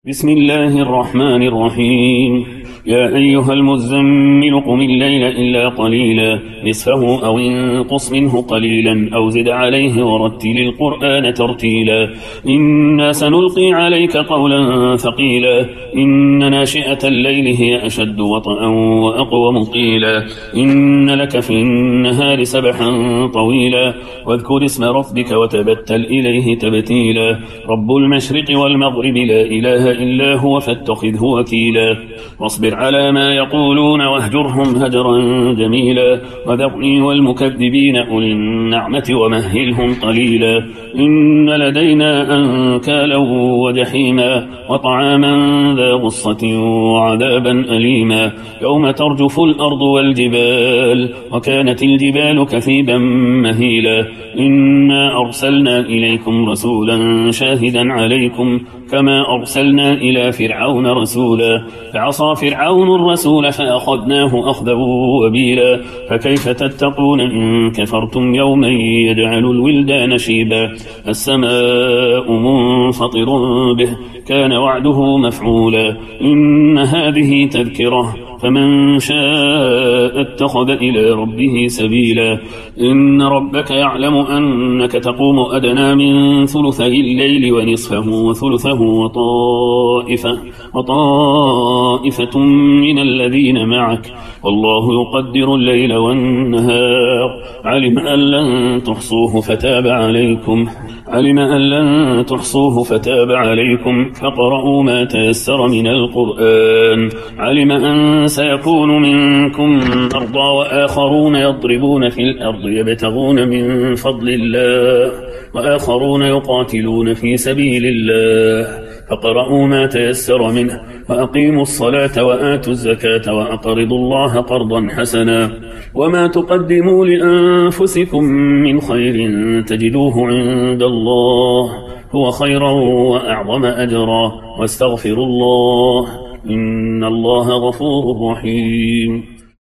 بسم الله الرحمن الرحيم. يا أيها المزمل قم الليل إلا قليلا نصفه أو انقص منه قليلا أو زد عليه ورتل القرآن ترتيلا إنا سنلقي عليك قولا ثقيلا إن ناشئة الليل هي أشد وطئا وأقوم قيلا إن لك في النهار سبحا طويلا واذكر اسم ربك وتبتل إليه تبتيلا رب المشرق والمغرب لا إله إلا هو فاتخذه وكيلا واصبر على ما يقولون واهجرهم هجرا جميلا وذرني والمكذبين أولي النعمة ومهلهم قليلا إن لدينا أنكالا وجحيما وطعاما ذا غصة وعذابا أليما يوم ترجف الأرض والجبال وكانت الجبال كثيبا مهيلا إنا أرسلنا إليكم رسولا شاهدا عليكم كما أرسلنا إلى فرعون رسولا فعصى فرعون الرسول فأخذناه أخذا وبيلا فكيف تتقون إن كفرتم يوما يجعل الولدان شيبا السماء منفطر به كان وعده مفعولا إن هذه تذكرة فمن شاء اتخذ إلى ربه سبيلا إن ربك يعلم أنك تقوم أدنى من ثلثي الليل ونصفه وثلثه وطائفة من الذين معك والله يقدر الليل والنهار علم أن لن تحصوه فتاب عليكم فاقرؤوا ما تيسر من القرآن علم أن سيكون منكم مرضى وآخرون يضربون في الأرض يبتغون من فضل الله وآخرون يقاتلون في سبيل الله فاقرؤوا ما تيسر منه وأقيموا الصلاة وآتوا الزكاة وأقرضوا الله قرضا حسنا وما تقدموا لأنفسكم من خير تجدوه عند الله هو خيرا وأعظم أجرا واستغفروا الله إن الله غفور رحيم.